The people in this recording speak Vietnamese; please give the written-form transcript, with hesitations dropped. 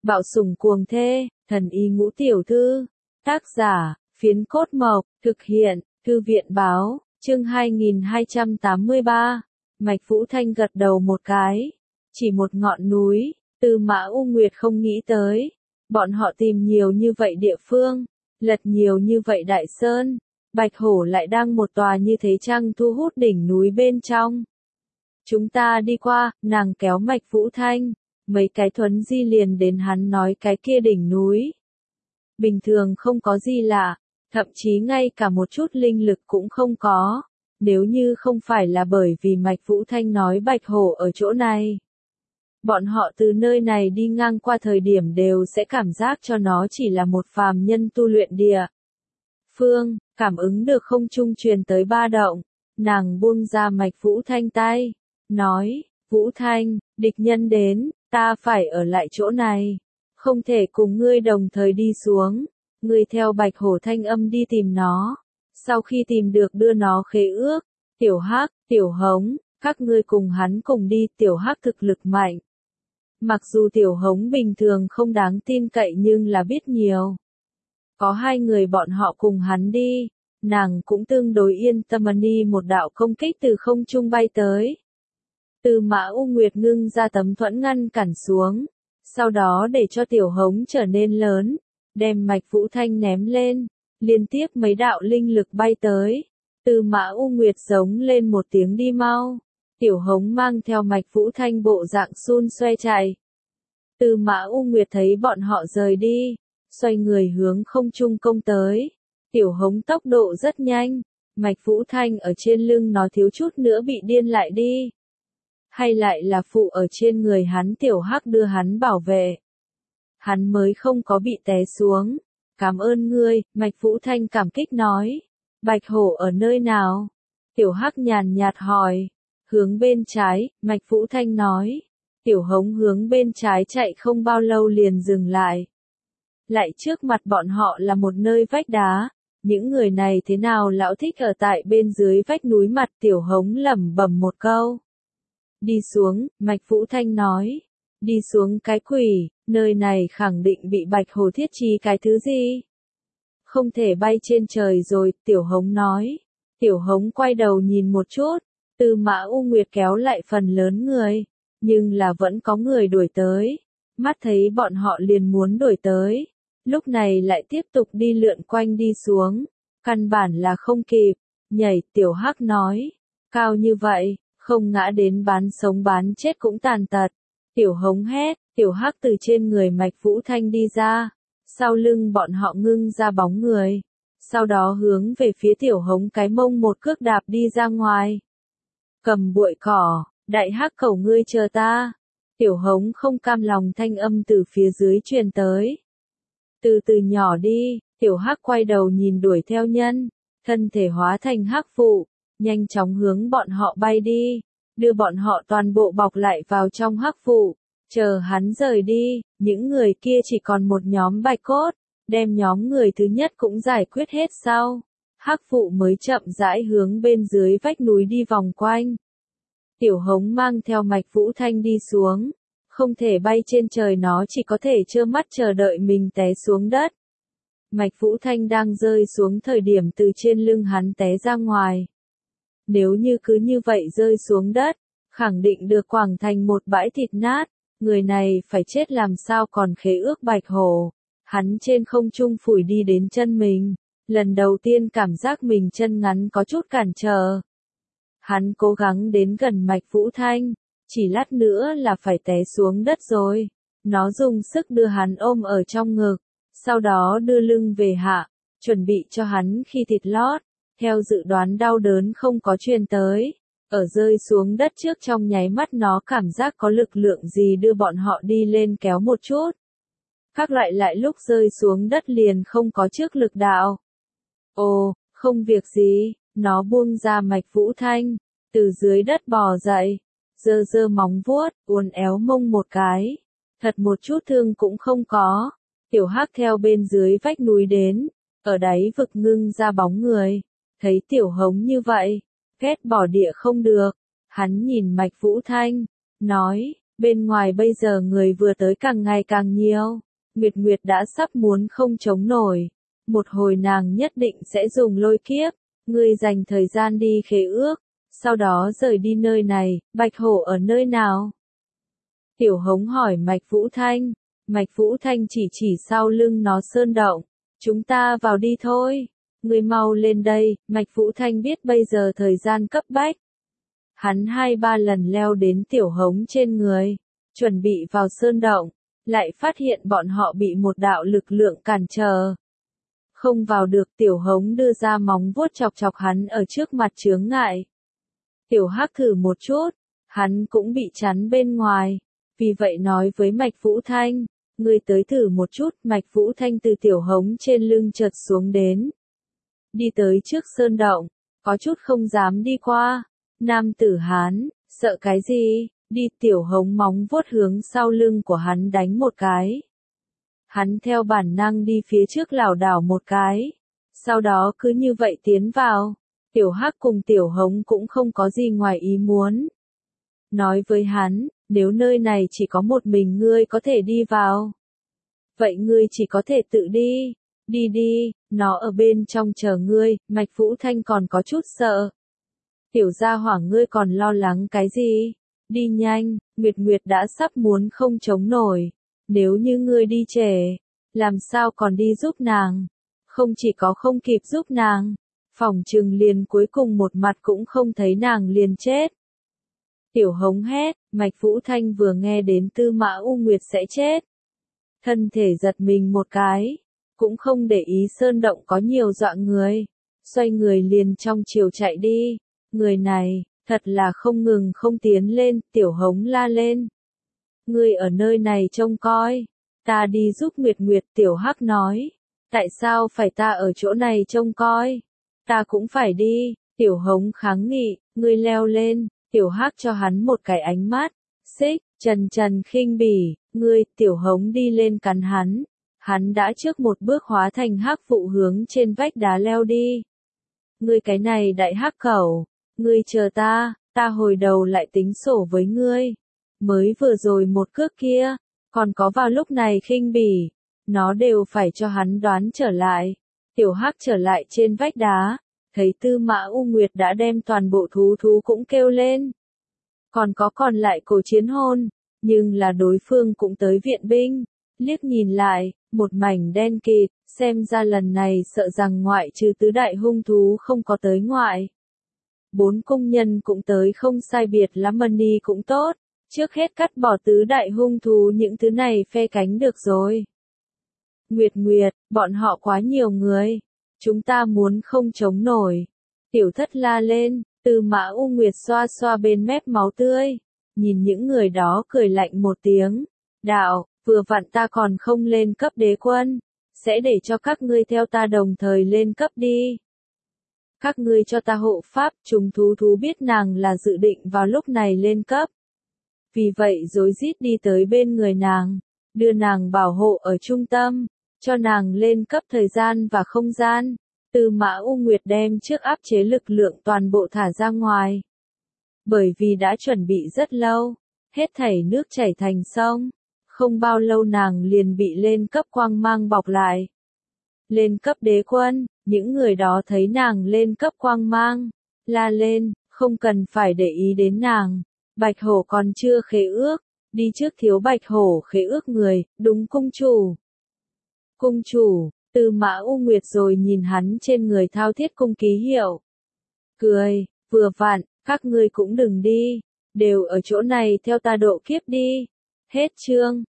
Bạo sủng cuồng thê, thần y ngũ tiểu thư. Tác giả, Phiến Cốt Mộc, thực hiện, Thư viện báo, chương 2283. Mạch Vũ Thanh gật đầu một cái. Chỉ một ngọn núi, Tư Mã U Nguyệt không nghĩ tới. Bọn họ tìm nhiều như vậy địa phương, lật nhiều như vậy đại sơn. Bạch Hổ lại đang một tòa như thế chăng thu hút đỉnh núi bên trong. Chúng ta đi qua, nàng kéo Mạch Vũ Thanh. Mấy cái thuấn di liền đến hắn nói cái kia đỉnh núi. Bình thường không có gì lạ, thậm chí ngay cả một chút linh lực cũng không có. Nếu như không phải là bởi vì Mạch Vũ Thanh nói Bạch Hổ ở chỗ này. Bọn họ từ nơi này đi ngang qua thời điểm đều sẽ cảm giác cho nó chỉ là một phàm nhân tu luyện địa. Phương, cảm ứng được không trung truyền tới ba động. Nàng buông ra Mạch Vũ Thanh tay. Nói, Vũ Thanh, địch nhân đến, ta phải ở lại chỗ này. Không thể cùng ngươi đồng thời đi xuống. Ngươi theo Bạch Hổ thanh âm đi tìm nó. Sau khi tìm được đưa nó khế ước. Tiểu Hắc, Tiểu Hống, các ngươi cùng hắn cùng đi. Tiểu Hắc thực lực mạnh. Mặc dù Tiểu Hống bình thường không đáng tin cậy nhưng là biết nhiều. Có hai người bọn họ cùng hắn đi. Nàng cũng tương đối yên tâm. Một đạo công kích từ không trung bay tới. Tư Mã U Nguyệt ngưng ra tấm thuẫn ngăn cản xuống. Sau đó để cho Tiểu Hống trở nên lớn. Đem Mạch Vũ Thanh ném lên. Liên tiếp mấy đạo linh lực bay tới. Tư Mã U Nguyệt giống lên một tiếng đi mau. Tiểu Hống mang theo Mạch Vũ Thanh bộ dạng xun xoe chạy. Tư Mã U Nguyệt thấy bọn họ rời đi. Xoay người hướng không trung công tới. Tiểu Hống tốc độ rất nhanh. Mạch Vũ Thanh ở trên lưng nó thiếu chút nữa bị điên lại đi. Hay lại là phụ ở trên người hắn Tiểu Hắc đưa hắn bảo vệ. Hắn mới không có bị té xuống. Cảm ơn ngươi, Mạch Vũ Thanh cảm kích nói. Bạch Hổ ở nơi nào? Tiểu Hắc nhàn nhạt hỏi. Hướng bên trái, Mạch Vũ Thanh nói. Tiểu Hống hướng bên trái chạy không bao lâu liền dừng lại. Lại trước mặt bọn họ là một nơi vách đá. Những người này thế nào lão thích ở tại bên dưới vách núi mặt. Tiểu Hống lẩm bẩm một câu. Đi xuống, Mạch Vũ Thanh nói. Đi xuống cái quỷ, nơi này khẳng định bị Bạch Hổ thiết trí cái thứ gì. Không thể bay trên trời rồi, Tiểu Hống nói. Tiểu Hống quay đầu nhìn một chút. Tư Mã U Nguyệt kéo lại phần lớn người. Nhưng là vẫn có người đuổi tới. Mắt thấy bọn họ liền muốn đuổi tới. Lúc này lại tiếp tục đi lượn quanh đi xuống. Căn bản là không kịp. Nhảy, Tiểu Hắc nói. Cao như vậy, không ngã đến bán sống bán chết cũng tàn tật. Tiểu Hống hét, Tiểu Hắc từ trên người Mạch Vũ Thanh đi ra. Sau lưng bọn họ ngưng ra bóng người. Sau đó hướng về phía Tiểu Hống cái mông một cước đạp đi ra ngoài. Cầm bụi cỏ, đại hắc cầu ngươi chờ ta. Tiểu Hống không cam lòng thanh âm từ phía dưới truyền tới. Từ từ nhỏ đi, Tiểu Hắc quay đầu nhìn đuổi theo nhân. Thân thể hóa thành hắc vụ, nhanh chóng hướng bọn họ bay đi. Đưa bọn họ toàn bộ bọc lại vào trong hắc vụ. Chờ hắn rời đi, những người kia chỉ còn một nhóm bạch cốt. Đem nhóm người thứ nhất cũng giải quyết hết sau. Hắc vụ mới chậm rãi hướng bên dưới vách núi đi vòng quanh. Tiểu Hống mang theo Mạch Vũ Thanh đi xuống. Không thể bay trên trời, nó chỉ có thể trơ mắt chờ đợi mình té xuống đất. Mạch Vũ Thanh đang rơi xuống thời điểm từ trên lưng hắn té ra ngoài. Nếu như cứ như vậy rơi xuống đất, khẳng định được quảng thành một bãi thịt nát. Người này phải chết làm sao còn khế ước Bạch Hổ. Hắn trên không trung phủi đi đến chân mình. Lần đầu tiên cảm giác mình chân ngắn có chút cản trở. Hắn cố gắng đến gần Mạch Vũ Thanh. Chỉ lát nữa là phải té xuống đất rồi. Nó dùng sức đưa hắn ôm ở trong ngực. Sau đó đưa lưng về hạ. Chuẩn bị cho hắn khi thịt lót. Theo dự đoán đau đớn không có truyền tới. Ở rơi xuống đất trước trong nháy mắt nó cảm giác có lực lượng gì đưa bọn họ đi lên kéo một chút. Khác lại lúc rơi xuống đất liền không có trước lực đạo. Ồ, không việc gì, nó buông ra Mạch Vũ Thanh. Từ dưới đất bò dậy. Giơ móng vuốt, uốn éo mông một cái. Thật một chút thương cũng không có. Tiểu Hắc theo bên dưới vách núi đến. Ở đáy vực ngưng ra bóng người. Thấy Tiểu Hống như vậy. Ghét bỏ địa không được. Hắn nhìn Mạch Vũ Thanh. Nói, Bên ngoài bây giờ người vừa tới càng ngày càng nhiều. Nguyệt Nguyệt đã sắp muốn không chống nổi. Một hồi nàng nhất định sẽ dùng lôi kiếp. Ngươi dành thời gian đi khế ước. Sau đó rời đi nơi này. Bạch hổ ở nơi nào? Tiểu Hống hỏi Mạch Vũ Thanh. Mạch Vũ Thanh chỉ sau lưng nó sơn động. Chúng ta vào đi thôi. Ngươi mau lên đây. Mạch Vũ Thanh biết bây giờ thời gian cấp bách. Hắn 2-3 lần leo đến Tiểu Hống trên người. Chuẩn bị vào sơn động. Lại phát hiện bọn họ bị một đạo lực lượng cản trở. Không vào được. Tiểu Hống đưa ra móng vuốt chọc chọc hắn ở trước mặt chướng ngại. Tiểu Hắc thử một chút. Hắn cũng bị chắn bên ngoài. Vì vậy nói với Mạch Vũ Thanh. Ngươi tới thử một chút. Mạch Vũ Thanh từ Tiểu Hống trên lưng chợt xuống đến. Đi tới trước sơn động. Có chút không dám đi qua. Nam tử Hán, sợ cái gì? Đi. Tiểu Hống móng vuốt hướng sau lưng của hắn đánh một cái. Hắn theo bản năng đi phía trước lảo đảo một cái. Sau đó cứ như vậy tiến vào. Tiểu Hắc cùng Tiểu Hống cũng không có gì ngoài ý muốn. Nói với hắn, nếu nơi này chỉ có một mình ngươi có thể đi vào. Vậy ngươi chỉ có thể tự đi. Đi đi, nó ở bên trong chờ ngươi. Mạch Vũ Thanh còn có chút sợ. Tiểu gia hỏa ngươi còn lo lắng cái gì? Đi nhanh. Nguyệt Nguyệt đã sắp muốn không chống nổi. Nếu như ngươi đi trễ, làm sao còn đi giúp nàng? Không chỉ có không kịp giúp nàng, phỏng chừng liền cuối cùng một mặt cũng không thấy nàng liền chết. Tiểu Hống hét. Mạch Vũ Thanh vừa nghe đến Tư Mã U Nguyệt sẽ chết. Thân thể giật mình một cái. Cũng không để ý sơn động có nhiều dọa người. Xoay người liền trong chiều chạy đi. Người này, thật là không ngừng không tiến lên. Tiểu Hống la lên. Ngươi ở nơi này trông coi. Ta đi giúp Nguyệt Nguyệt. Tiểu Hắc nói. Tại sao phải ta ở chỗ này trông coi? Ta cũng phải đi. Tiểu Hống kháng nghị. Ngươi leo lên. Tiểu Hắc cho hắn một cái ánh mắt. Xích. Trần khinh bỉ. Ngươi. Tiểu Hống đi lên cắn hắn. Hắn đã trước một bước hóa thành hắc vụ hướng trên vách đá leo đi. Ngươi cái này đại hắc cẩu. Ngươi chờ ta. Ta hồi đầu lại tính sổ với ngươi. Mới vừa rồi một cước kia. Còn có vào lúc này khinh bỉ. Nó đều phải cho hắn đoán trở lại. Tiểu Hắc trở lại trên vách đá. Thấy Tư Mã U Nguyệt đã đem toàn bộ thú cũng kêu lên. Còn lại cổ chiến hôn. Nhưng là đối phương cũng tới viện binh. Liếc nhìn lại, một mảnh đen kịt. Xem ra lần này sợ rằng ngoại trừ tứ đại hung thú không có tới ngoại. 4 công nhân cũng tới không sai biệt lắm. Money cũng tốt. Trước hết cắt bỏ tứ đại hung thú, những thứ này phe cánh được rồi. Nguyệt Nguyệt, bọn họ quá nhiều người. Chúng ta muốn không chống nổi. Tiểu Thất la lên. Tư Mã U Nguyệt xoa xoa bên mép máu tươi. Nhìn những người đó cười lạnh một tiếng. Đạo, vừa vặn ta còn không lên cấp đế quân. Sẽ để cho các ngươi theo ta đồng thời lên cấp đi. Các ngươi cho ta hộ pháp. Chúng thú biết nàng là dự định vào lúc này lên cấp. Vì vậy rối rít đi tới bên người nàng. Đưa nàng bảo hộ ở trung tâm. Cho nàng lên cấp thời gian và không gian. Tư Mã U Nguyệt đem trước áp chế lực lượng toàn bộ thả ra ngoài. Bởi vì đã chuẩn bị rất lâu. Hết thảy nước chảy thành sông. Không bao lâu nàng liền bị lên cấp quang mang bọc lại. Lên cấp đế quân. Những người đó thấy nàng lên cấp quang mang. La lên, không cần phải để ý đến nàng. Bạch hổ còn chưa khế ước. Đi trước thiếu bạch hổ khế ước người. Đúng cung chủ. Cung chủ. Tư Mã U Nguyệt rồi nhìn hắn trên người thao thiết cung ký hiệu. Cười, vừa vặn, các ngươi cũng đừng đi. Đều ở chỗ này theo ta độ kiếp đi. Hết chương.